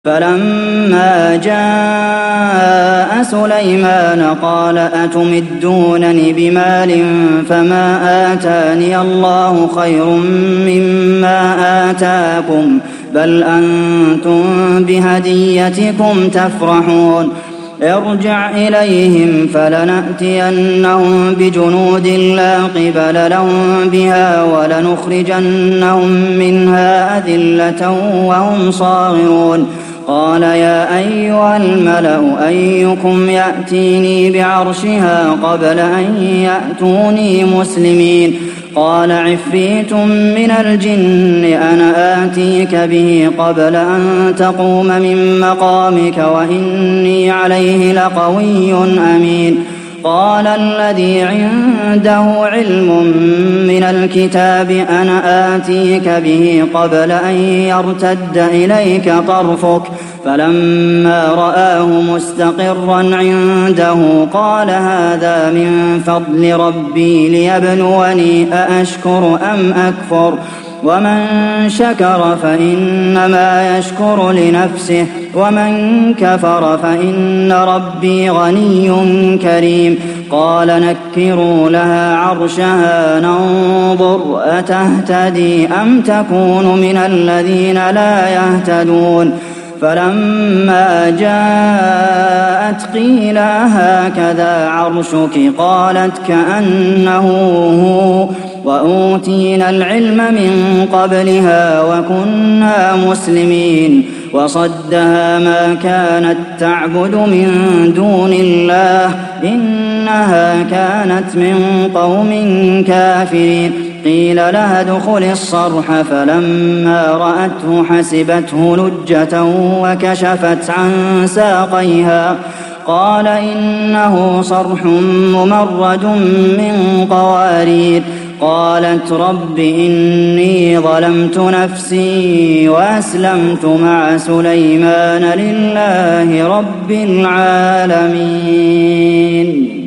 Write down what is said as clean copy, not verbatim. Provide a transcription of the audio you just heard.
فلما جاء سليمان قال أتمدونني بمال فما آتاني الله خير مما آتاكم بل أنتم بهديتكم تفرحون ارجع إليهم فلنأتينهم بجنود لا قبل لهم بها ولنخرجنهم منها أذلة وهم صاغرون قال يا أيها الملأ أيكم يأتيني بعرشها قبل أن يأتوني مسلمين قال عفريت من الجن أنا آتيك به قبل أن تقوم من مقامك وإني عليه لقوي أمين قال الذي عنده علم من الكتاب أنا آتيك به قبل أن يرتد إليك طرفك فلما رآه مستقرا عنده قال هذا من فضل ربي ليبلوني أأشكر أم أكفر ومن شكر فإنما يشكر لنفسه ومن كفر فإن ربي غني كريم قال نكروا لها عرشها ننظر أتهتدي أم تكون من الذين لا يهتدون فلما جاءت قيل هكذا عرشك قالت كأنه هو وأوتينا العلم من قبلها وكنا مسلمين وصدها ما كانت تعبد من دون الله إنها كانت من قوم كافرين قيل لها ادخل الصرح فلما رأته حسبته لجة وكشفت عن ساقيها قال إنه صرح ممرد من قوارير قالت رب إني ظلمت نفسي وأسلمت مع سليمان لله رب العالمين